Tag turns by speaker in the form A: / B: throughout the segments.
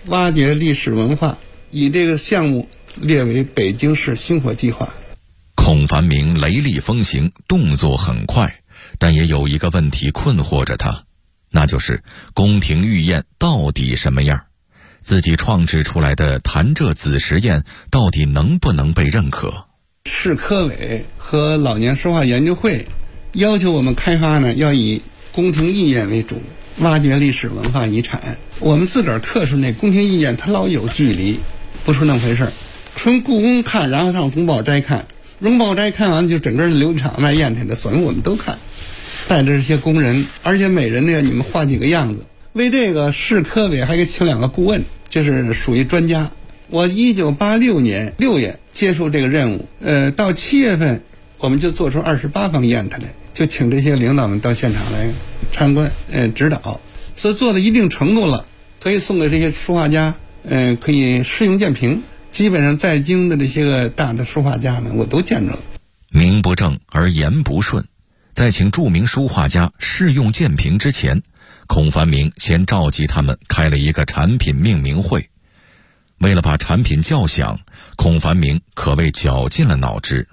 A: 挖掘历史文化，以这个项目列为北京市星火计划。
B: 孔繁明雷厉风行，动作很快，但也有一个问题困惑着他，那就是宫廷御宴到底什么样？自己创制出来的潭柘子实验到底能不能被认可？
A: 市科委和老年书画研究会要求我们开发呢，要以宫廷御宴为主，挖掘历史文化遗产。我们自个儿特殊那宫廷御宴它老有距离，不是那么回事。从故宫看，然后上荣宝斋看，荣宝斋看完就整个流场卖砚台的所有我们都看，带着这些工人，而且每人呢你们画几个样子。为这个市科委还给请2个顾问，就是属于专家。我1986年6月接受这个任务，到7月份我们就做出28方砚台来，就请这些领导们到现场来参观，指导，所以做到一定程度了，可以送给这些书画家，可以试用鉴评。基本上在京的这些个大的书画家们，我都见着了。
B: 名不正而言不顺，在请著名书画家试用鉴评之前，孔繁明先召集他们开了一个产品命名会。为了把产品叫响，孔繁明可谓绞尽了脑汁。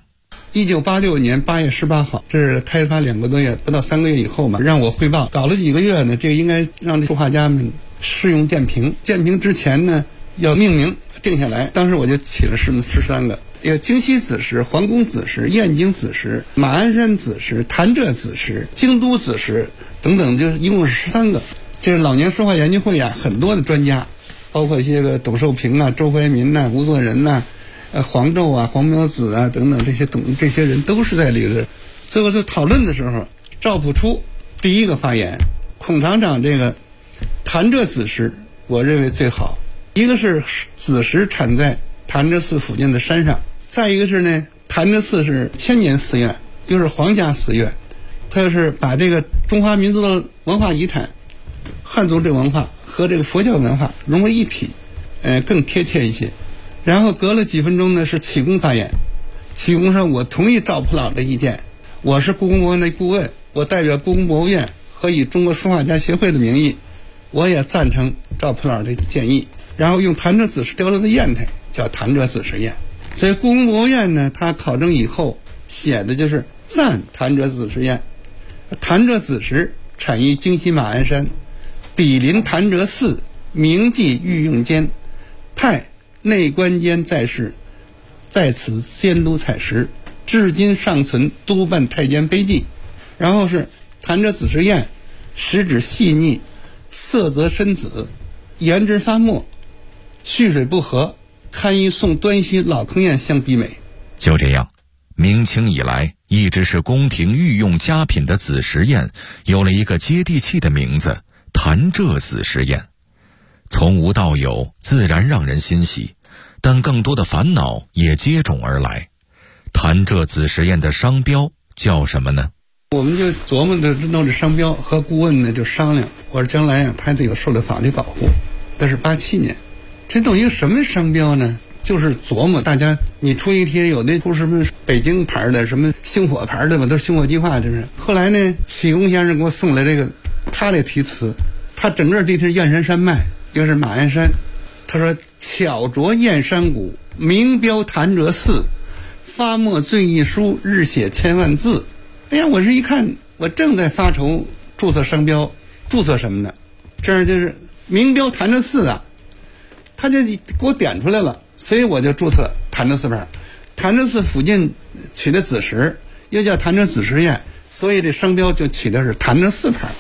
A: 1986年8月18号，这是开发2个多月，不到3个月以后嘛，让我汇报。搞了几个月呢，这个应该让这书画家们试用鉴评。鉴评之前呢，要命名定下来。当时我就起了13个，有京西子石、皇宫子石、燕京子石、马鞍山子石、潭柘子石、京都子石等等，就一共是13个。这是老年书画研究会啊，很多的专家，包括一些个董寿平啊、周怀民呐、吴作人呐、黄胄啊、黄苗子啊等等，这些人都是在里头。最后在讨论的时候，赵朴初第一个发言，孔厂长这个潭柘子石我认为最好。一个是子石产在潭柘寺附近的山上，再一个是呢，潭柘寺是千年寺院，又是皇家寺院，它是把这个中华民族的文化遗产、汉族这个文化和这个佛教文化融为一体，更贴切一些。然后隔了几分钟呢，是启功发言。启功说，我同意赵朴老的意见，我是故宫博物院的顾问，我代表故宫博物院和以中国书画家协会的名义，我也赞成赵朴老的建议。然后用潭柘子石雕了的砚台叫潭柘子石砚。所以故宫博物院呢，它考证以后写的就是赞潭柘子石砚。潭柘子石产于京西马鞍山，毗邻潭柘寺，铭记御用监，派内官监在世，在此监督采石，至今尚存督办太监碑记。然后是潭柘子石砚，石质细腻，色泽深紫，颜质发墨，蓄水不和，堪与宋端熙老坑砚相比美。
B: 就这样，明清以来一直是宫廷御用佳品的子石砚有了一个接地气的名字——潭柘子石砚。从无到有，自然让人欣喜，但更多的烦恼也接踵而来。潭柘子石砚的商标叫什么呢？
A: 我们就琢磨着弄这商标，和顾问呢就商量，我说将来啊，它得有受到法律保护。这是87年，这弄一个什么商标呢？就是琢磨大家，你出一题，有的出什么北京牌的，什么星火牌的吧，都是星火计划，这是。后来呢，启功先生给我送来这个他的题词，他整个这是燕山山脉，又是马鞍山，他说巧琢燕山谷，名标潭柘寺，发墨最一书，日写千万字。哎呀，我是一看，我正在发愁注册商标，注册什么呢？这样就是名标潭柘寺啊，他就给我点出来了，所以我就注册潭柘寺牌。潭柘寺附近起的子石又叫潭柘子石砚，所以这商标就起的是潭柘寺牌。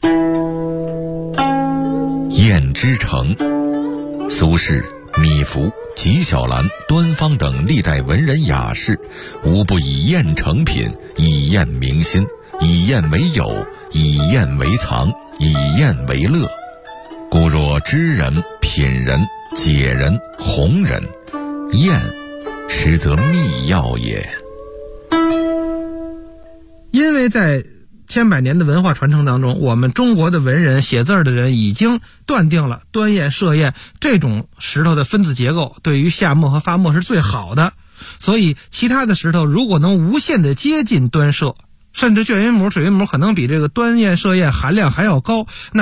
B: 砚之城，苏轼、米芾、纪晓岚、端方等历代文人雅士，无不以砚成品，以砚明心，以砚为友，以砚为藏，以砚为乐。故若知人、品人、解人、弘人，砚实则秘药也。
C: 因为在千百年的文化传承当中，我们中国的文人写字的人已经断定了端砚、歙砚这种石头的分子结构对于下墨和发墨是最好的，所以其他的石头如果能无限的接近端歙，甚至绢云母、水云母可能比这个端砚、歙砚含量还要高，那它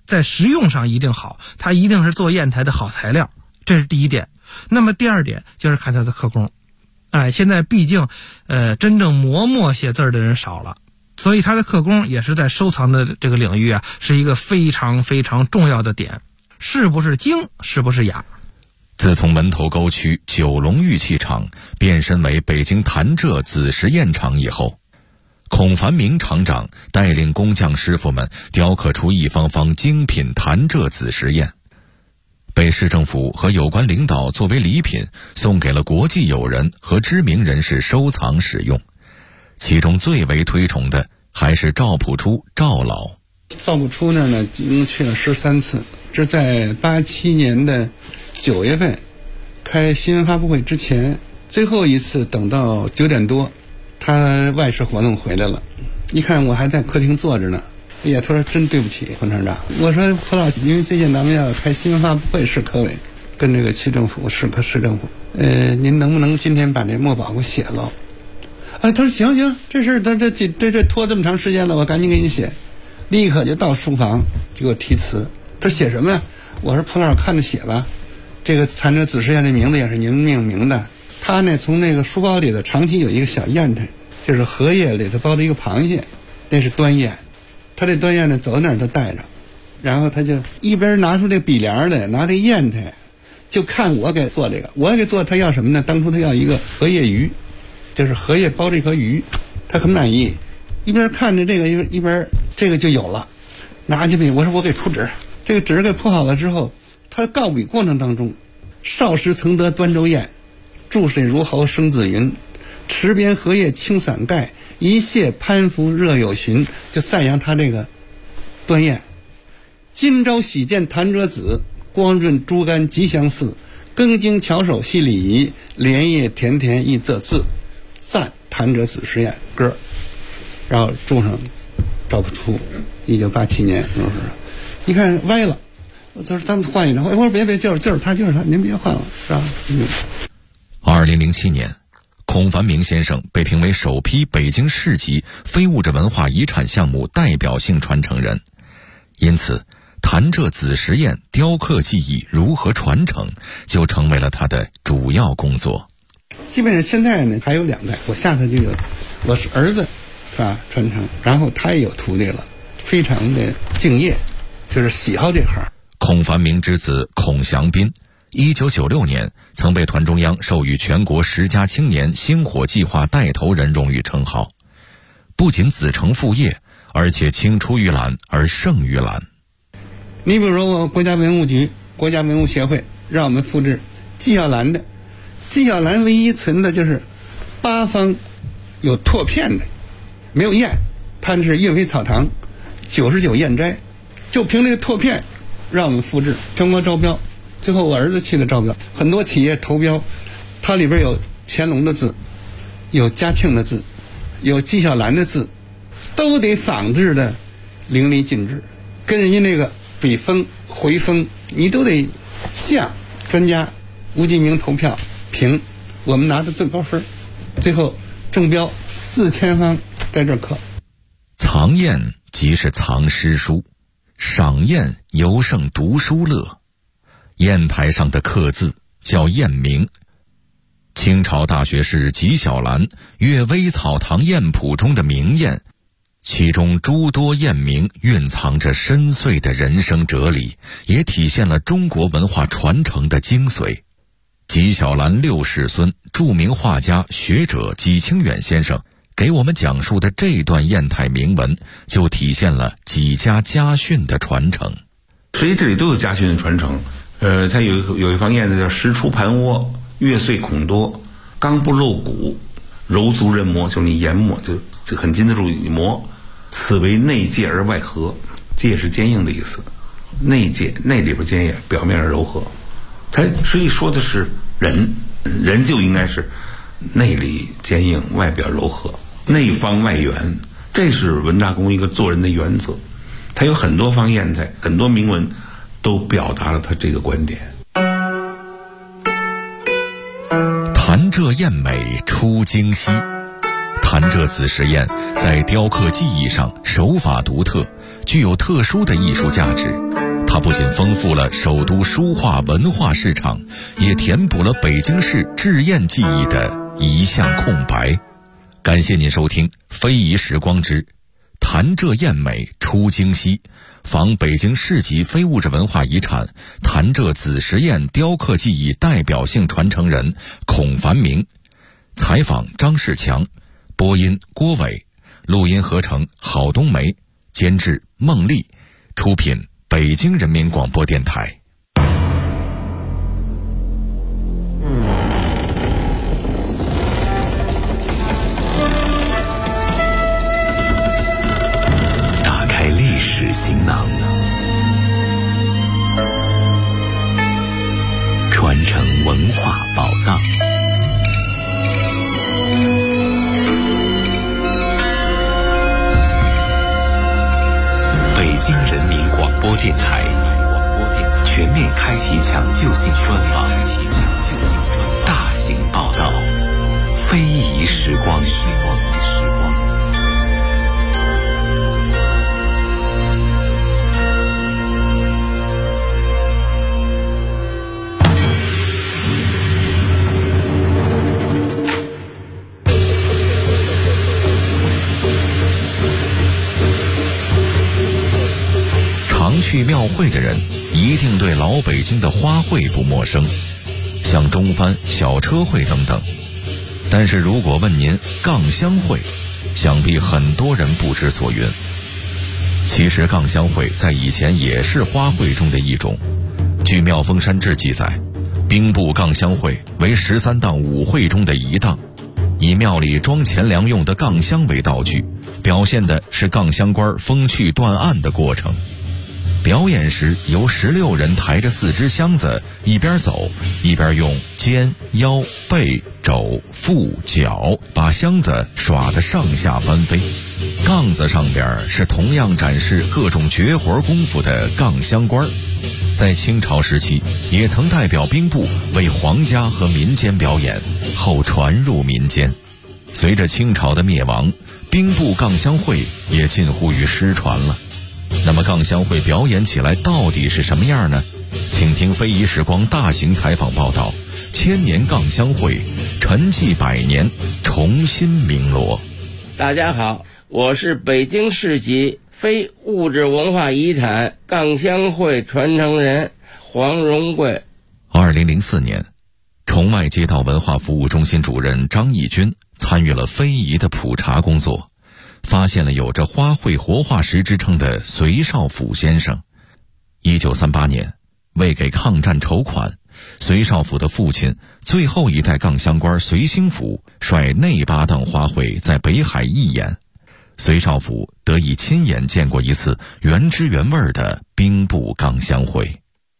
C: 在实用上一定好，它一定是做砚台的好材料，这是第一点。那么第二点就是看它的刻工，现在毕竟真正磨墨写字的人少了，所以它的刻工也是在收藏的这个领域是一个非常非常重要的点，是不是精，是不是雅。
B: 自从门头沟区九龙玉器厂变身为北京潭柘紫石砚厂以后，孔繁明厂长带领工匠师傅们雕刻出一方方精品潭柘紫石砚，被市政府和有关领导作为礼品送给了国际友人和知名人士收藏使用。其中最为推崇的还是赵朴初赵老。
A: 赵朴初呢一共去了13次，这在87年的9月份开新闻发布会之前，最后一次等到9点多，他外事活动回来了，一看我还在客厅坐着呢，哎呀，他说真对不起彭厂长。我说蒲老，因为最近咱们要开新闻发布会，市科委跟这个区政府市政府，您能不能今天把这墨宝给我写了？他说行，这事这拖这么长时间了，我赶紧给你写。立刻就到书房就给我题词。他写什么呀？我说彭老师看着写吧。这个潭柘紫石砚这名字也是您命名的。他呢从那个书包里头长期有一个小砚台，就是荷叶里头包着一个螃蟹，那是端砚。他这端砚呢走哪儿都带着，然后他就一边拿出这笔帘来，拿这砚台，就看我给做这个。我给做他要什么呢？当初他要一个荷叶鱼，就是荷叶包着一颗鱼，他很满意。一边看着这个一边这个就有了，拿起笔，我说我给铺纸，这个纸给铺好了之后，他告笔过程当中，少时曾得端州砚，注水如毫生紫云，池边荷叶青伞盖，一泻攀附热有寻，就赞扬他这个端砚。今朝喜见潭柘紫，光润珠干吉祥似，更经巧手细礼仪，莲叶甜甜一仄字，赞潭柘紫石砚歌。然后注上赵朴初1987年，你看歪了，他说咱们换一张，我说别就是他，您别换了，是吧
B: ？2007年，孔繁明先生被评为首批北京市级非物质文化遗产项目代表性传承人，因此潭柘紫石砚雕刻技艺如何传承就成为了他的主要工作。
A: 基本上现在呢还有2代，我下头就有我是儿子是吧传承，然后他也有徒弟了，非常的敬业，就是喜好这行。
B: 孔繁明之子孔祥斌1996年曾被团中央授予全国10佳青年星火计划带头人荣誉称号，不仅子承父业，而且青出于蓝而胜于蓝。
A: 你比如说我国家文物局、国家文物协会让我们复制纪晓岚的，纪晓岚唯一存的就是8方有拓片的，没有砚，它是岳飞草堂99砚斋，就凭这个拓片让我们复制，全国招标，最后我儿子去了招标，很多企业投标，它里边有乾隆的字，有嘉庆的字，有纪晓岚的字，都得仿制的淋漓尽致，跟人家那个笔锋回锋你都得像。专家吴继明投票评，我们拿的最高分，最后中标4000方在这刻。
B: 藏砚即是藏诗书，赏砚尤胜读书乐。砚台上的刻字叫砚名。清朝大学士纪晓岚《阅微草堂砚谱》中的名砚，其中诸多砚名蕴藏着深邃的人生哲理，也体现了中国文化传承的精髓。纪晓岚6世孙、著名画家学者纪清远先生给我们讲述的这段砚台铭文，就体现了纪家家训的传承。
D: 实际这里都有家训的传承。它有一方砚子叫石出盘窝，月碎孔多，刚不露骨，柔足人磨，就是你研磨就很经得住磨。此为内戒而外和，戒是坚硬的意思，内戒内里边坚硬，表面柔和。它实际说的是人就应该是内里坚硬，外表柔和，内方外圆，这是文大公一个做人的原则。它有很多方砚台，很多铭文都表达了他这个观点。
B: 潭柘砚美出京西。潭柘紫石砚在雕刻技艺上手法独特，具有特殊的艺术价值。 它不仅丰富了首都书画文化市场，也填补了北京市制砚技艺的一项空白。感谢您收听《非遗时光之弹浙砚美出京西》，访北京市级非物质文化遗产弹浙紫石砚雕刻技艺代表性传承人孔繁明，采访张世强，播音郭伟，录音合成郝冬梅，监制孟丽，出品北京人民广播电台。
E: 打开历史行囊，传承文化宝藏。北京人民广播电台全面开启抢救性专访，大型报道，非遗时光。
B: 常去庙会的人一定对老北京的花卉不陌生，像中幡、小车会等等。但是如果问您杠香会，想必很多人不知所云。其实杠香会在以前也是花卉中的一种。据《妙峰山志》记载，兵部杠香会为13档舞会中的一档，以庙里装钱粮用的杠香为道具，表现的是杠香官风趣断案的过程。表演时由16人抬着4只箱子，一边走一边用肩、腰、背、肘、腹、脚把箱子耍得上下翻飞。杠子上边是同样展示各种绝活功夫的杠香官，在清朝时期也曾代表兵部为皇家和民间表演，后传入民间。随着清朝的灭亡，兵部杠香会也近乎于失传了。那么杠香会表演起来到底是什么样呢？请听非遗时光大型采访报道，千年杠香会沉寂100年，重新鸣锣。
F: 大家好，我是北京市级非物质文化遗产杠香会传承人黄荣贵。
B: 2004年，崇外街道文化服务中心主任张义军参与了非遗的普查工作，发现了有着花卉活化石之称的隋少府先生。1938年，为给抗战筹款，隋少府的父亲最后一代杠香官隋兴府率内8档花卉在北海义演，隋少府得以亲眼见过一次原汁原味的兵部杠香会。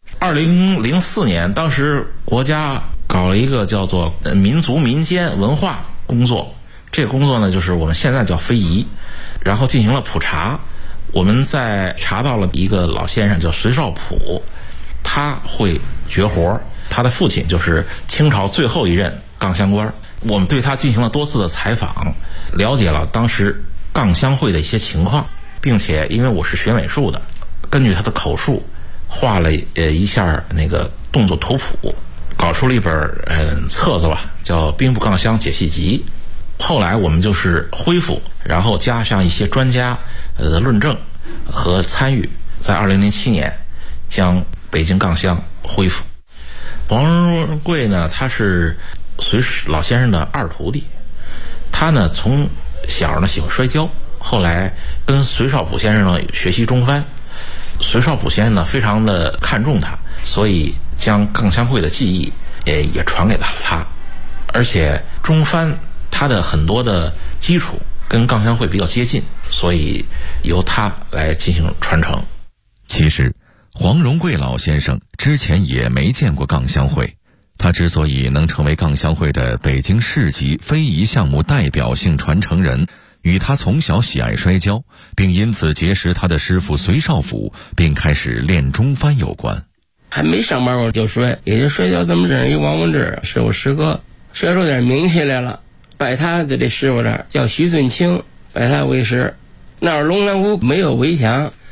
G: 2004年，当时国家搞了一个叫做民族民间文化工作，这个工作呢就是我们现在叫非遗，然后进行了普查。我们在查到了一个老先生叫隋少普，他会绝活，他的父亲就是清朝最后一任杠香官。我们对他进行了多次的采访，了解了当时杠香会的一些情况，并且因为我是学美术的，根据他的口述画了一下那个动作图谱，搞出了一本册子吧，叫《兵部杠香解析集》。后来我们就是恢复，然后加上一些专家的论证和参与，在2007年将北京杠香恢复。黄荣贵呢，他是隋老先生的二徒弟，他呢从小呢喜欢摔跤，后来跟隋少普先生呢学习中幡。隋少普先生呢非常的看重他，所以将杠香会的技艺也传给了他，而且中幡他的很多的基础跟杠香会比较接近，所以由他来进行传承。
B: 其实黄荣贵老先生之前也没见过杠香会，他之所以能成为杠香会的北京市级非遗项目代表性传承人，与他从小喜爱摔跤，并因此结识他的师傅隋少府，并开始练中幡有关。
F: 还没上班我就摔，也就摔跤这么认识一王文志师傅师哥，摔出点名气来了，拜他的这师傅这儿叫徐尊清，拜他为师。那儿龙潭湖没有围墙，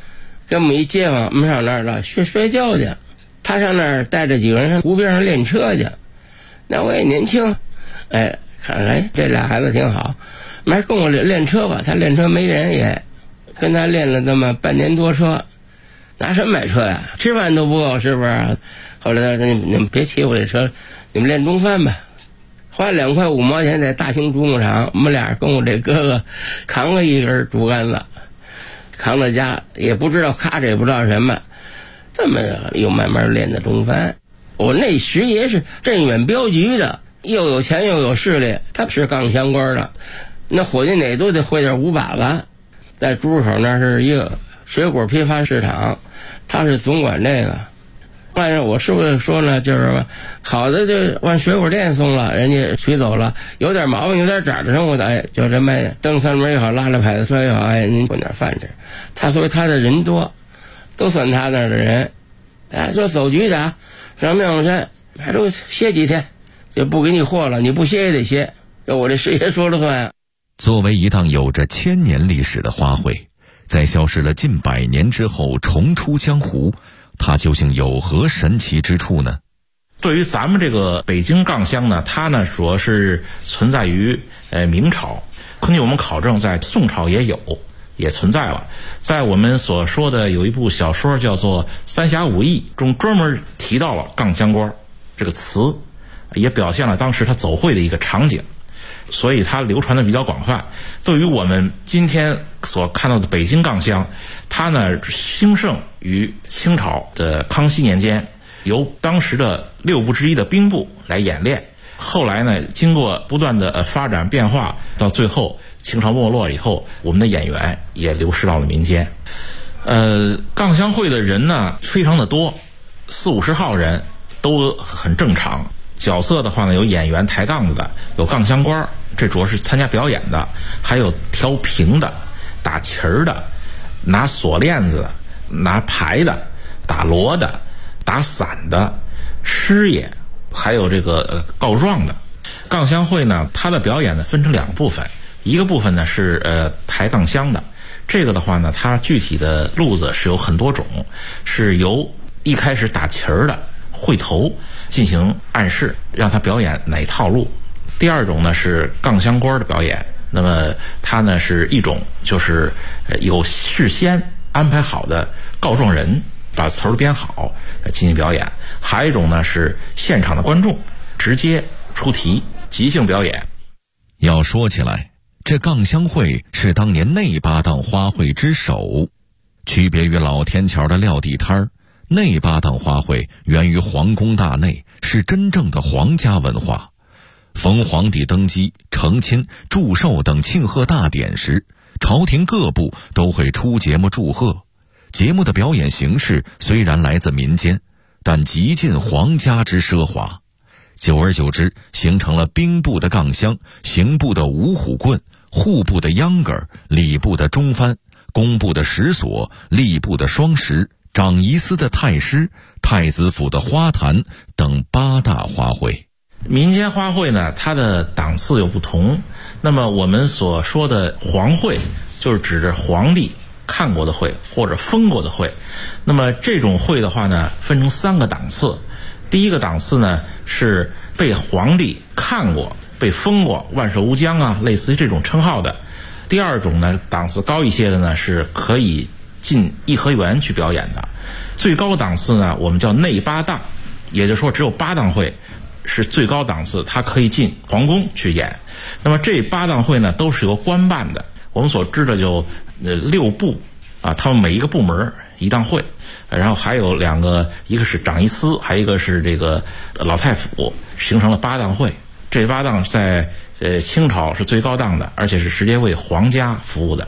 F: 跟我们一街坊，我们上那儿了摔跤去，他上那儿带着几个人上湖边上练车去。那我也年轻，哎，看来这俩孩子挺好，还跟我练车吧。他练车没人，也跟他练了这么半年多车，拿什么买车呀？吃饭都不够，是不是？后来他说你们别骑我这车，你们练中翻吧。花2块5毛钱在大兴竹牧场，我们俩跟我这哥哥扛了一根竹竿子，扛到家也不知道咔着也不知道什么，这么又慢慢练的中翻。我那师爷是镇远镖局的，又有钱又有势力，他是杠相关的，那伙计哪都得会点5把子。在朱市口那是一个水果批发市场，他是总管这个。但是我师傅说呢，就是好的就往水果店送了，人家取走了；有点毛病、有点褶的生活的，哎，就这么蹬三轮也好，拉着牌子车也好，哎，您混点饭吃。他所以他的人多，都算他那儿的人。哎，说走局长上妙峰山，还都歇几天，就不给你货了，你不歇也得歇。这我这师爷说了算。
B: 作为一档有着1000年历史的花卉，在消失了近100年之后重出江湖，它究竟有何神奇之处呢？
G: 对于咱们这个北京杠香呢，它呢主要是存在于明朝，根据我们考证，在宋朝也存在了。在我们所说的有一部小说叫做《三侠五义》中，专门提到了杠香官这个词，也表现了当时他走会的一个场景，所以它流传的比较广泛。对于我们今天所看到的北京杠香，它呢兴盛于清朝的康熙年间，由当时的6部之一的兵部来演练。后来呢，经过不断的发展变化，到最后清朝没落以后，我们的演员也流失到了民间。杠香会的人呢非常的多，40-50号人都很正常。角色的话呢，有演员抬杠子的，有杠香官，这主要是参加表演的，还有调平的、打旗儿的、拿锁链子的、拿牌的、打锣的、打伞的、师爷，还有这个告状的。杠香会呢，它的表演呢分成2部分，一个部分呢是抬杠香的，这个的话呢，它具体的路子是有很多种，是由一开始打旗儿的会头进行暗示，让他表演哪套路。第二种呢是杠香官的表演，那么它呢是一种就是有事先安排好的告状人把词儿编好进行表演，还有一种呢是现场的观众直接出题即兴表演。
B: 要说起来，这杠香会是当年内八档花卉之首，区别于老天桥的撂地摊儿，内八档花卉源于皇宫大内，是真正的皇家文化。逢皇帝登基、成亲、祝寿等庆贺大典时，朝廷各部都会出节目祝贺。节目的表演形式虽然来自民间，但极尽皇家之奢华。久而久之，形成了兵部的杠香、刑部的五虎棍、户部的秧歌、礼部的中翻、工部的石锁、吏部的双石、长仪司的太师、太子府的花坛等8大花卉。
G: 民间花卉呢，它的档次有不同。那么我们所说的皇卉，就是指着皇帝看过的卉或者封过的卉。那么这种卉的话呢，分成3个档次。第一个档次呢，是被皇帝看过、被封过、万寿无疆啊，类似于这种称号的。第二种呢，档次高一些的呢，是可以进颐和园去表演的。最高档次呢，我们叫内8档，也就是说只有8档卉是最高档次，它可以进皇宫去演。那么这8档卉呢，都是由官办的。我们所知的就6部啊，他们每一个部门一档卉，然后还有2个，一个是长仪司，还有一个是这个老太府，形成了8档卉。这8档在清朝是最高档的，而且是直接为皇家服务的。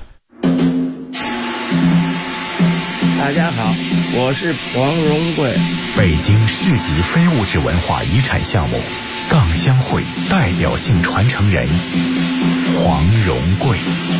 F: 大家好，我是黄荣贵。
E: 北京市级非物质文化遗产项目杠香会代表性传承人黄荣贵。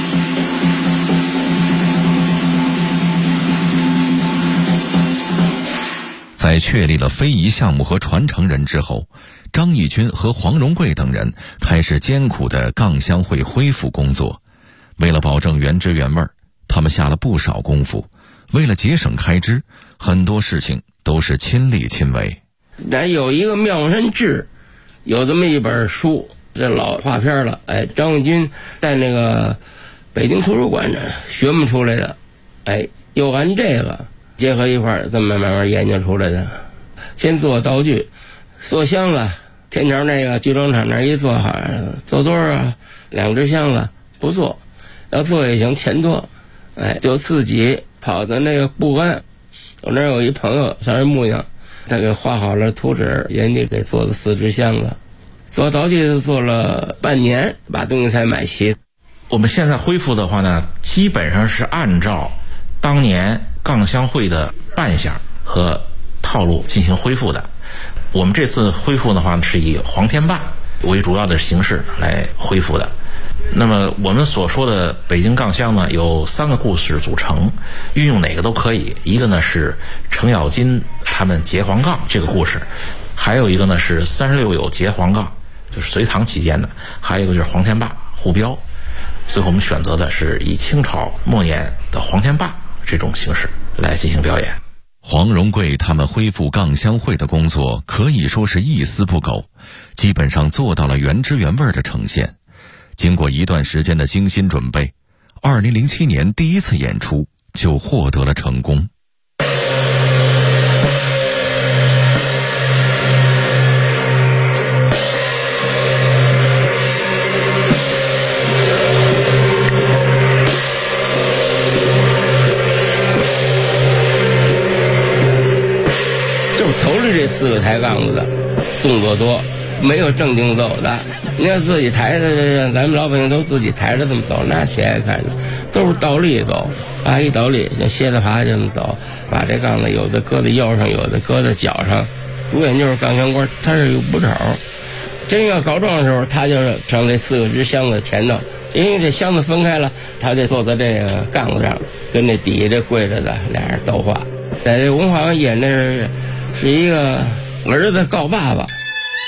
B: 在确立了非遗项目和传承人之后，张义军和黄荣贵等人开始艰苦的杠香会恢复工作。为了保证原汁原味，他们下了不少功夫， 为了节省开支，很多事情都是亲力亲为。
F: 咱有一个《妙山志》，有这么一本书，这老画片了。张卫军在那个北京图书馆呢学摸出来的，又按这个结合一块儿，这么慢慢研究出来的。先做道具，做箱子，天桥那个剧场厂那一做好，做多少2只箱子不做，要做也行，钱多，就自己跑到那个不安，我那儿有一朋友他是木匠，他给画好了图纸，人家给做的4只箱子，做道具做了半年，把东西才买齐。
G: 我们现在恢复的话呢，基本上是按照当年钢箱会的扮相和套路进行恢复的。我们这次恢复的话是以黄天霸为主要的形式来恢复的。那么我们所说的北京钢箱呢，有3个故事组成，运用哪个都可以。一个呢是程咬金他们劫黄杠这个故事，还有一个呢是36友劫黄杠，就是隋唐期间的，还有一个就是黄天霸护标。所以我们选择的是以清朝末年的黄天霸这种形式来进行表演。
B: 黄荣贵他们恢复钢箱会的工作可以说是一丝不苟，基本上做到了原汁原味的呈现。经过一段时间的精心准备，2007年第一次演出就获得了成功。
F: 头里这4个抬杠子的动作多，没有正经走的。你要自己抬着，咱们老百姓都自己抬着这么走，那谁爱看呢？都是倒立走，一倒立像蝎子爬这么走，把这杠子有的搁在腰上，有的搁在脚上。主演就是钢箱官，他是有捕手。真要告状的时候，他就是上这4个只箱子前头，因为这箱子分开了，他得坐在这个杠子上，跟这底下这跪着的俩人斗话。在这文化演这是一个儿子告爸爸。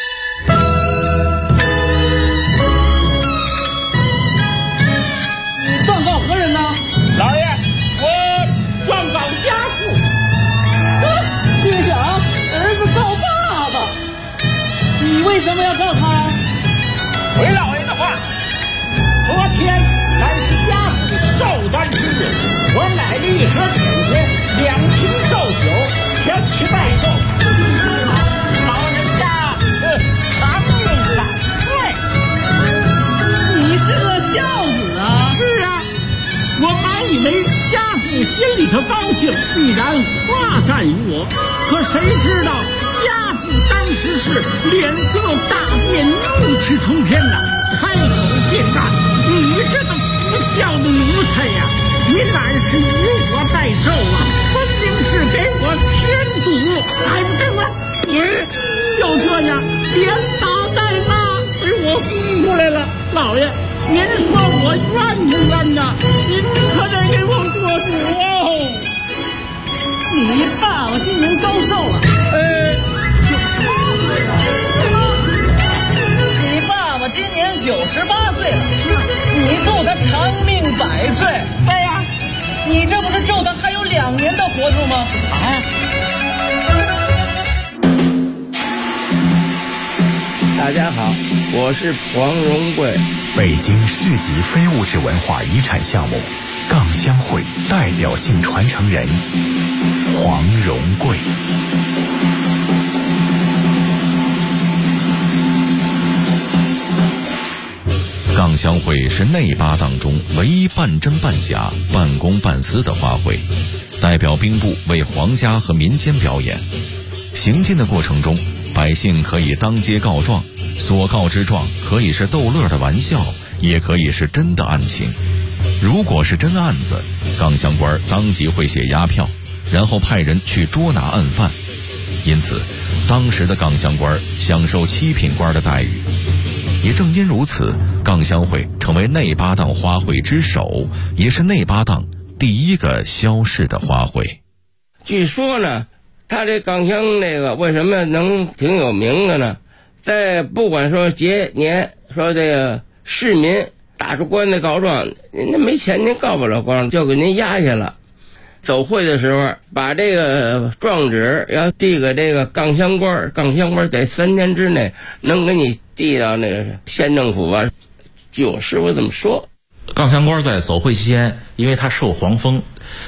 H: 你状告何人呢？
I: 老爷，我状告家父。
H: 心想儿子告爸爸，你为什么要告他呀？
I: 回老爷的话，昨天乃是家父寿诞之日，我买了一盒点心，2瓶寿酒，前去拜寿。老人家长命100岁。
H: 你是个孝子啊！
I: 是啊，我本以为家父心里头高兴，必然夸赞于我，可谁知道家父当时是脸色大变，怒气冲天呐，开口便干：“你这个不孝的奴才呀！你哪是以我代寿啊？分明是给我添堵，还不给我！就这样连打带骂，给我轰出来了。老爷，您说我冤不冤呐？您可得给我做主哦！
H: 你爸爸今年高寿了？98岁了。你爸爸今年98岁了，你祝他长命100岁。
I: 对呀，
H: 你这不是咒他还有2年的活头吗？
F: 大家好，我是黄荣贵。
E: 北京市级非物质文化遗产项目钢箱会代表性传承人黄荣贵。
B: 钢箱会是内八档中唯一半真半假、半公半私的花卉，代表兵部为皇家和民间表演。行进的过程中，百姓可以当街告状，所告之状可以是逗乐的玩笑，也可以是真的案情。如果是真案子，钢箱官当即会写押票，然后派人去捉拿案犯。因此，当时的钢箱官享受7品官的待遇。也正因如此，钢箱会成为内八档花卉之首，也是内八档第一个消逝的花卉。
F: 据说呢，他这钢箱那个为什么能挺有名的呢？在不管说节年，说这个市民打出官司告状，您没钱您告不了状，就给您压下了。 走会的时候，把这个状纸要递给这个杠乡官，杠乡官在3天之内能给你递到那个县政府吧。据我师傅这么说，
G: 杠乡官在走会期间，因为他受皇封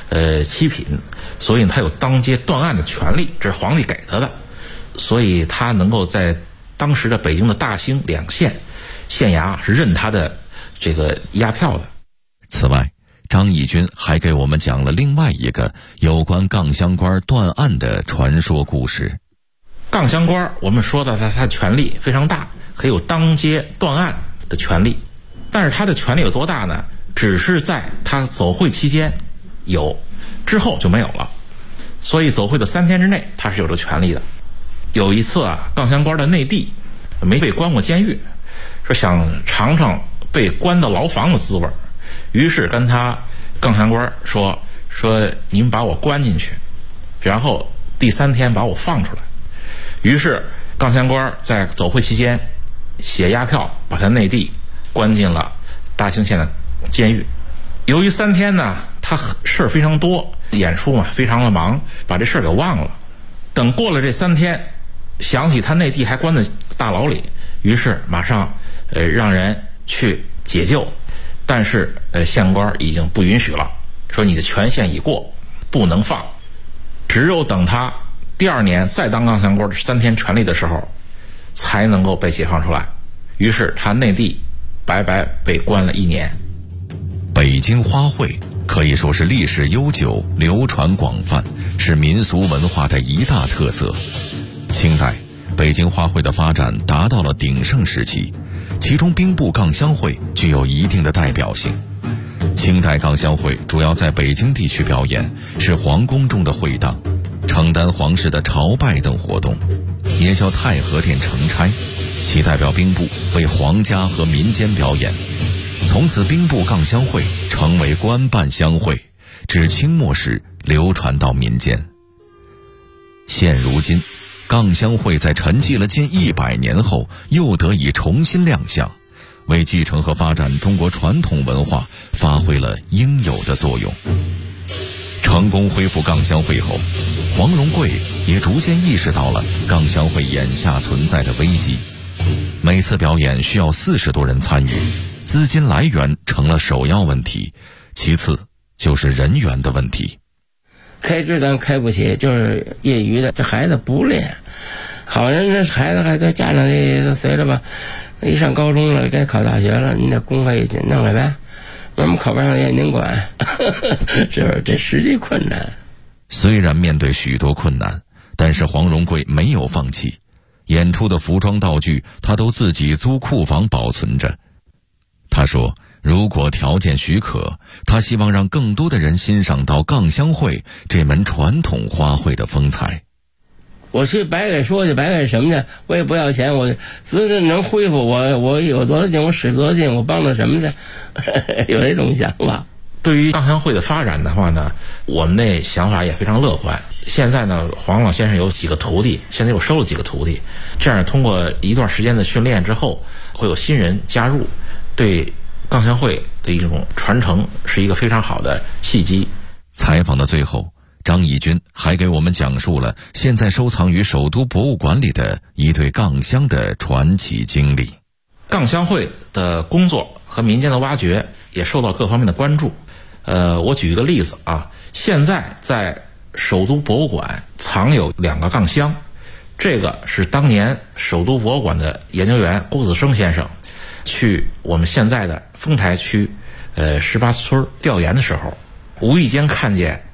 G: 7品，所以他有当街断案的权利，这是皇帝给他的，所以他能够在当时的北京的大兴2县县衙是认他的这个押票的。
B: 此外，张义军还给我们讲了另外一个有关杠乡官断案的传说故事。
G: 杠乡官我们说到他的权力非常大，可以有当街断案的权利，但是他的权力有多大呢？只是在他走会期间有，之后就没有了。所以走会的3天之内他是有这权利的。有一次啊，杠乡官的内弟没被关过监狱，说想尝尝被关到牢房的滋味，于是跟他杠乡官说您把我关进去，然后第3天把我放出来。于是杠乡官在走会期间写押票，把他内弟关进了大兴县的监狱。由于3天呢，他事儿非常多，演出嘛非常的忙，把这事儿给忘了。等过了这3天，想起他内弟还关在大牢里，于是马上让人去解救，但是县官已经不允许了，说你的权限已过，不能放。只有等他第2年再当杠乡官3天权利的时候，才能够被解放出来。于是他内弟白白被关了1年。
B: 北京花卉可以说是历史悠久、流传广泛，是民俗文化的一大特色。清代，北京花卉的发展达到了鼎盛时期，其中兵部杠乡会具有一定的代表性。清代杠乡会主要在北京地区表演，是皇宫中的会当，承担皇室的朝拜等活动，也叫太和殿承差，其代表兵部为皇家和民间表演。从此兵部杠乡会成为官办乡会，至清末时流传到民间。现如今，杠乡会在沉寂了近100年后又得以重新亮相，为继承和发展中国传统文化发挥了应有的作用。成功恢复杠乡会后，黄荣贵也逐渐意识到了杠乡会眼下存在的危机。每次表演需要40多人参与，资金来源成了首要问题，其次就是人员的问题。
F: 开支咱开不起，就是业余的，这孩子不练，好人这孩子还在家长这随着吧，一上高中了，该考大学了，你这公费弄来呗，我们考不上也您管，是不是？这实际困难。
B: 虽然面对许多困难，但是黄荣贵没有放弃，演出的服装道具他都自己租库房保存着。他说，如果条件许可，他希望让更多的人欣赏到杠乡会这门传统花卉的风采。
F: 我去白给说去，白给什么去？我也不要钱，我资质能恢复，我有多少劲我使多少劲，我帮着什么去？有这种想法。
G: 对于杠乡会的发展的话呢，我们那想法也非常乐观。现在呢，黄老先生有几个徒弟，现在又收了几个徒弟，这样通过一段时间的训练之后，会有新人加入，对杠乡会的一种传承是一个非常好的契机。
B: 采访的最后，张义军还给我们讲述了现在收藏于首都博物馆里的一对杠乡的传奇经历。
G: 杠乡会的工作和民间的挖掘也受到各方面的关注。我举一个例子啊，现在在首都博物馆藏有2个杠乡，这个是当年首都博物馆的研究员郭子生先生去我们现在的丰台区18村调研的时候，无意间看见